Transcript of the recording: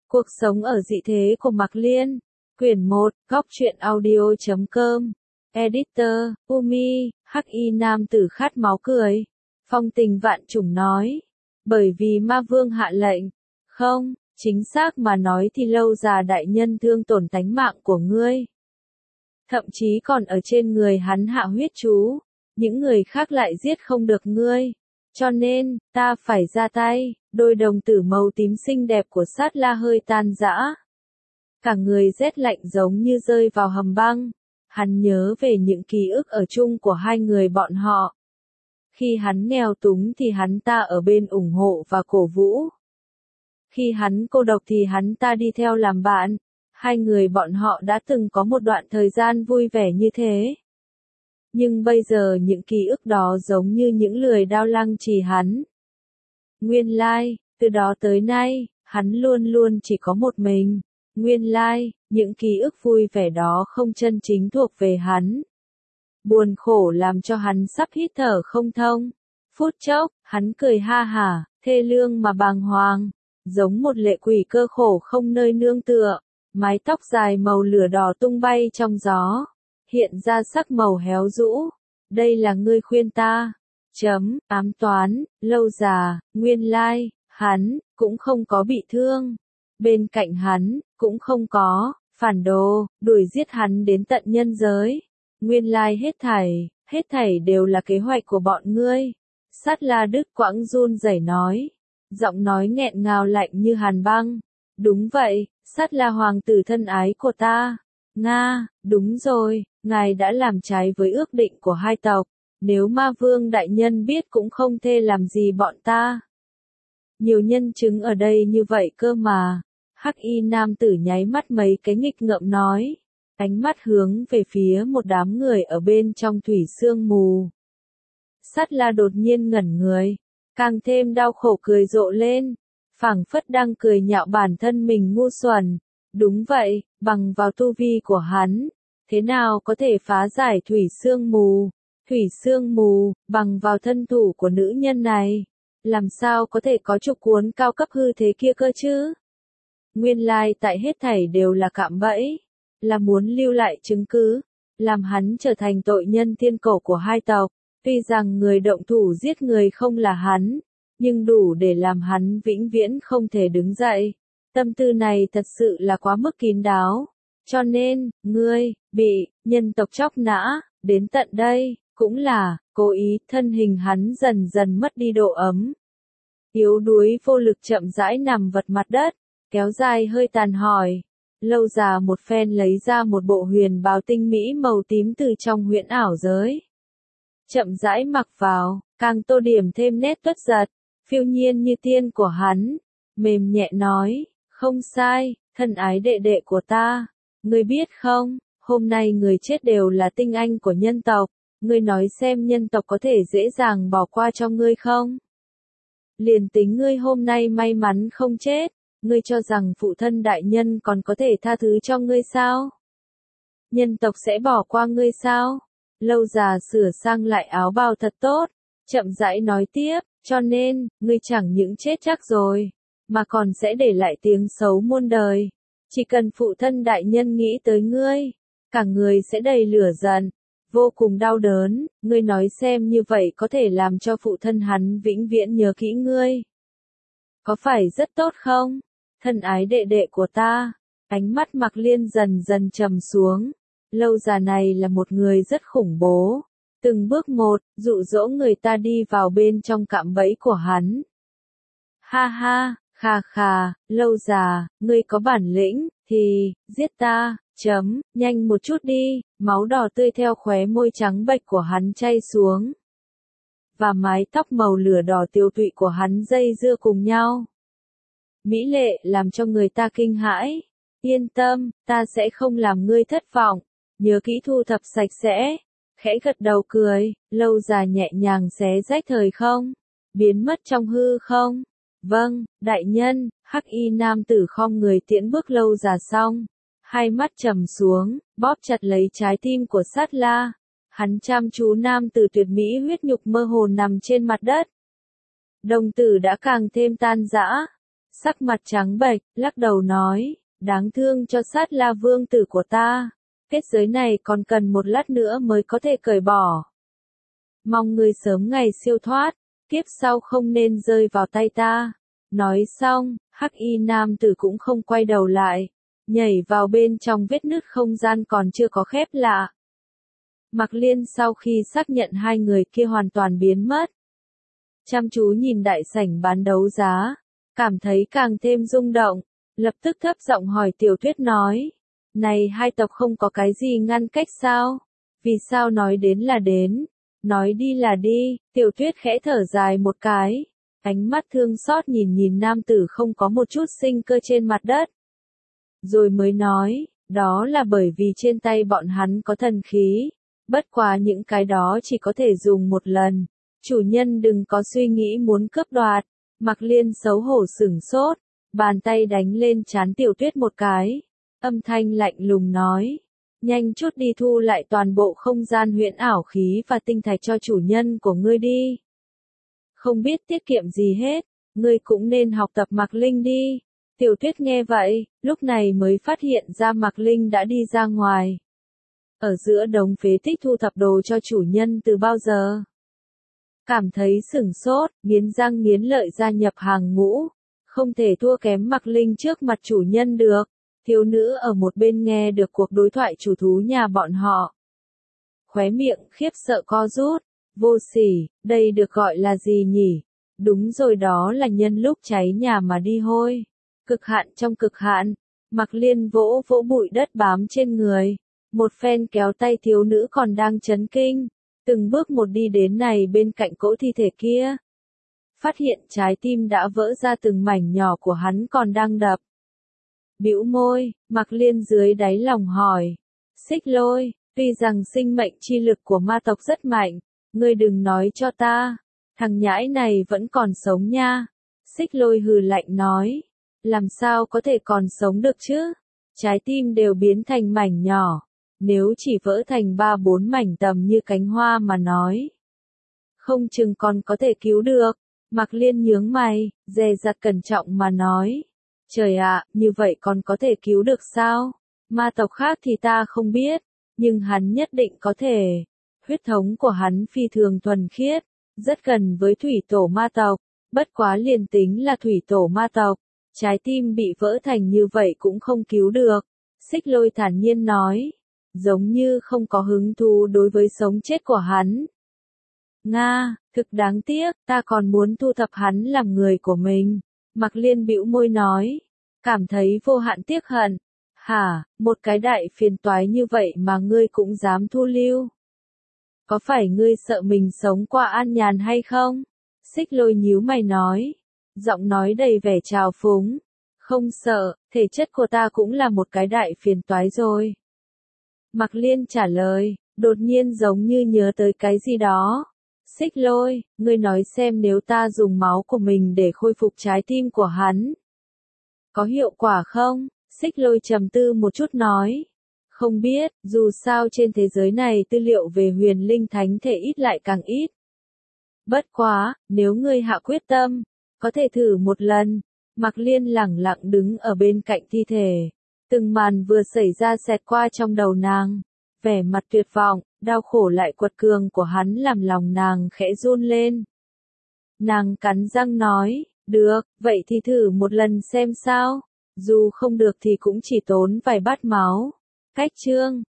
Cuộc sống ở dị thế của Mạc Liên. Quyển 1, góc truyện audio.com. Editor, Umi, H.I. nam tử khát máu cười. Phong tình vạn trùng nói. Bởi vì ma vương hạ lệnh. Không, chính xác mà nói thì lâu già đại nhân thương tổn tánh mạng của ngươi. Thậm chí còn ở trên người hắn hạ huyết chú. Những người khác lại giết không được ngươi. Cho nên, ta phải ra tay. Đôi đồng tử màu tím xinh đẹp của Sát La hơi tan rã. Cả người rét lạnh giống như rơi vào hầm băng. Hắn nhớ về những ký ức ở chung của hai người bọn họ. Khi hắn nghèo túng thì hắn ta ở bên ủng hộ và cổ vũ. Khi hắn cô độc thì hắn ta đi theo làm bạn. Hai người bọn họ đã từng có một đoạn thời gian vui vẻ như thế. Nhưng bây giờ những ký ức đó giống như những lưỡi dao lăng trì hắn. Nguyên lai, từ đó tới nay, hắn luôn luôn chỉ có một mình. Nguyên lai, những ký ức vui vẻ đó không chân chính thuộc về hắn. Buồn khổ làm cho hắn sắp hít thở không thông. Phút chốc, hắn cười ha hả, thê lương mà bàng hoàng, giống một lệ quỷ cơ khổ không nơi nương tựa. Mái tóc dài màu lửa đỏ tung bay trong gió, hiện ra sắc màu héo rũ. Đây là ngươi khuyên ta. Ám toán, lâu già, nguyên lai, hắn, cũng không có bị thương. Bên cạnh hắn, cũng không có, phản đồ, đuổi giết hắn đến tận nhân giới. Nguyên lai hết thảy đều là kế hoạch của bọn ngươi. Sát La đứt quãng run rẩy nói. Giọng nói nghẹn ngào lạnh như hàn băng. Đúng vậy, Sát La hoàng tử thân ái của ta. Nga, đúng rồi, ngài đã làm trái với ước định của hai tộc. Nếu ma vương đại nhân biết cũng không thê làm gì bọn ta. Nhiều nhân chứng ở đây như vậy cơ mà. H.I. nam tử nháy mắt mấy cái nghịch ngợm nói. Ánh mắt hướng về phía một đám người ở bên trong thủy sương mù. Sát La đột nhiên ngẩn người. Càng thêm đau khổ cười rộ lên. Phảng phất đang cười nhạo bản thân mình ngu xuẩn. Đúng vậy, bằng vào tu vi của hắn. Thế nào có thể phá giải thủy sương mù? Thủy sương mù, bằng vào thân thủ của nữ nhân này. Làm sao có thể có trục cuốn cao cấp hư thế kia cơ chứ? Nguyên lai tại hết thảy đều là cạm bẫy. Là muốn lưu lại chứng cứ. Làm hắn trở thành tội nhân thiên cổ của hai tộc. Tuy rằng người động thủ giết người không là hắn. Nhưng đủ để làm hắn vĩnh viễn không thể đứng dậy. Tâm tư này thật sự là quá mức kín đáo. Cho nên, ngươi, bị, nhân tộc chóc nã, đến tận đây. Cũng là, cố ý, thân hình hắn dần dần mất đi độ ấm. Yếu đuối vô lực chậm rãi nằm vật mặt đất, kéo dài hơi tàn hỏi. Lâu già một phen lấy ra một bộ huyền bào tinh mỹ màu tím từ trong huyễn ảo giới. Chậm rãi mặc vào, càng tô điểm thêm nét tuất giật, phiêu nhiên như tiên của hắn. Mềm nhẹ nói, không sai, thân ái đệ đệ của ta. Ngươi biết không, hôm nay người chết đều là tinh anh của nhân tộc. Ngươi nói xem nhân tộc có thể dễ dàng bỏ qua cho ngươi không? Liền tính ngươi hôm nay may mắn không chết, ngươi cho rằng phụ thân đại nhân còn có thể tha thứ cho ngươi sao? Nhân tộc sẽ bỏ qua ngươi sao? Lâu già sửa sang lại áo bào thật tốt, chậm rãi nói tiếp, cho nên, ngươi chẳng những chết chắc rồi, mà còn sẽ để lại tiếng xấu muôn đời. Chỉ cần phụ thân đại nhân nghĩ tới ngươi, cả người sẽ đầy lửa giận. Vô cùng đau đớn, ngươi nói xem như vậy có thể làm cho phụ thân hắn vĩnh viễn nhớ kỹ ngươi. Có phải rất tốt không? Thân ái đệ đệ của ta. Ánh mắt Mạc Liên dần dần trầm xuống. Lâu già này là một người rất khủng bố. Từng bước một, dụ dỗ người ta đi vào bên trong cạm bẫy của hắn. Ha ha, khà khà, lâu già, ngươi có bản lĩnh, thì, giết ta. Nhanh một chút đi, máu đỏ tươi theo khóe môi trắng bệch của hắn chay xuống. Và mái tóc màu lửa đỏ tiêu tụy của hắn dây dưa cùng nhau. Mỹ lệ làm cho người ta kinh hãi. Yên tâm, ta sẽ không làm ngươi thất vọng. Nhớ kỹ thu thập sạch sẽ. Khẽ gật đầu cười, lâu già nhẹ nhàng xé rách thời không. Biến mất trong hư không. Vâng, đại nhân, H.I. nam tử khom người tiễn bước lâu già xong. Hai mắt trầm xuống, bóp chặt lấy trái tim của Sát La. Hắn chăm chú nam tử tuyệt mỹ huyết nhục mơ hồ nằm trên mặt đất. Đồng tử đã càng thêm tan rã. sắc mặt trắng bệch, lắc đầu nói, đáng thương cho Sát La vương tử của ta. Kết giới này còn cần một lát nữa mới có thể cởi bỏ. Mong ngươi sớm ngày siêu thoát, kiếp sau không nên rơi vào tay ta. Nói xong, hắc y nam tử cũng không quay đầu lại, nhảy vào bên trong vết nứt không gian còn chưa có khép lạ. Mạc Liên sau khi xác nhận hai người kia hoàn toàn biến mất, chăm chú nhìn đại sảnh bán đấu giá, cảm thấy càng thêm rung động, lập tức thấp giọng hỏi Tiểu Tuyết nói, này hai tộc không có cái gì ngăn cách sao? Vì sao nói đến là đến, nói đi là đi? Tiểu Tuyết khẽ thở dài một cái, ánh mắt thương xót nhìn nhìn nam tử không có một chút sinh cơ trên mặt đất. Rồi mới nói, đó là bởi vì trên tay bọn hắn có thần khí, bất quá những cái đó chỉ có thể dùng một lần, chủ nhân đừng có suy nghĩ muốn cướp đoạt. Mạc Liên xấu hổ sửng sốt, bàn tay đánh lên trán Tiểu Tuyết một cái, âm thanh lạnh lùng nói, nhanh chút đi thu lại toàn bộ không gian huyễn ảo khí và tinh thạch cho chủ nhân của ngươi đi. Không biết tiết kiệm gì hết, ngươi cũng nên học tập Mạc Linh đi. Tiểu Tuyết nghe vậy, lúc này mới phát hiện ra Mạc Linh đã đi ra ngoài. Ở giữa đống phế tích thu thập đồ cho chủ nhân từ bao giờ. Cảm thấy sửng sốt, nghiến răng nghiến lợi gia nhập hàng ngũ, không thể thua kém Mạc Linh trước mặt chủ nhân được. Thiếu nữ ở một bên nghe được cuộc đối thoại chủ thú nhà bọn họ. Khóe miệng khiếp sợ co rút, vô sỉ, đây được gọi là gì nhỉ? Đúng rồi, đó là nhân lúc cháy nhà mà đi hôi. Cực hạn trong cực hạn, Mạc Liên vỗ vỗ bụi đất bám trên người, một phen kéo tay thiếu nữ còn đang chấn kinh, từng bước một đi đến này bên cạnh cỗ thi thể kia. Phát hiện trái tim đã vỡ ra từng mảnh nhỏ của hắn còn đang đập. Bĩu môi, Mạc Liên dưới đáy lòng hỏi, Xích Lôi, tuy rằng sinh mệnh chi lực của ma tộc rất mạnh, ngươi đừng nói cho ta, thằng nhãi này vẫn còn sống nha. Xích Lôi hừ lạnh nói, làm sao có thể còn sống được chứ, trái tim đều biến thành mảnh nhỏ, nếu chỉ vỡ thành 3-4 mảnh tầm như cánh hoa mà nói, không chừng còn có thể cứu được. Mạc Liên nhướng mày, dè dặt cẩn trọng mà nói, trời ạ, như vậy còn có thể cứu được sao? Ma tộc khác thì ta không biết, nhưng hắn nhất định có thể. Huyết thống của hắn phi thường thuần khiết, rất gần với thủy tổ ma tộc, bất quá liền tính là thủy tổ ma tộc, trái tim bị vỡ thành như vậy cũng không cứu được. Xích Lôi thản nhiên nói, giống như không có hứng thú đối với sống chết của hắn. Nga, thực đáng tiếc, ta còn muốn thu thập hắn làm người của mình. Mạc Liên bĩu môi nói, cảm thấy vô hạn tiếc hận. Hả, một cái đại phiền toái như vậy mà ngươi cũng dám thu lưu? Có phải ngươi sợ mình sống qua an nhàn hay không? Xích Lôi nhíu mày nói, giọng nói đầy vẻ trào phúng. Không sợ, thể chất của ta cũng là một cái đại phiền toái rồi. Mạc Liên trả lời, đột nhiên giống như nhớ tới cái gì đó. Xích Lôi, ngươi nói xem nếu ta dùng máu của mình để khôi phục trái tim của hắn, có hiệu quả không? Xích Lôi trầm tư một chút nói, không biết, dù sao trên thế giới này tư liệu về huyền linh thánh thể ít lại càng ít. Bất quá, nếu ngươi hạ quyết tâm, có thể thử một lần. Mạc Liên lẳng lặng đứng ở bên cạnh thi thể, từng màn vừa xảy ra xẹt qua trong đầu nàng, vẻ mặt tuyệt vọng, đau khổ lại quật cường của hắn làm lòng nàng khẽ run lên. Nàng cắn răng nói, được, vậy thì thử một lần xem sao, dù không được thì cũng chỉ tốn vài bát máu. Cách chương